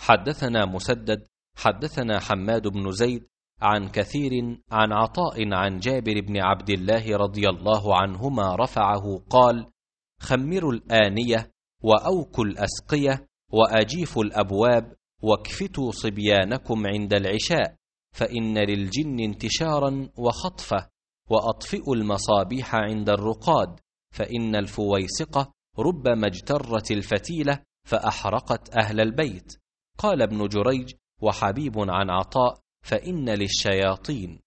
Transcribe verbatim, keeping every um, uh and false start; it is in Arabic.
حدثنا مسدد حدثنا حماد بن زيد عن كثير عن عطاء عن جابر بن عبد الله رضي الله عنهما رفعه قال: خمروا الآنية وأوكوا الأسقية وأجيفوا الأبواب واكفتوا صبيانكم عند العشاء، فإن للجن انتشارا وخطفة، وأطفئوا المصابيح عند الرقاد، فإن الفويسقة ربما اجترت الفتيلة فأحرقت أهل البيت. قال ابن جريج وحبيب عن عطاء: فإن للشياطين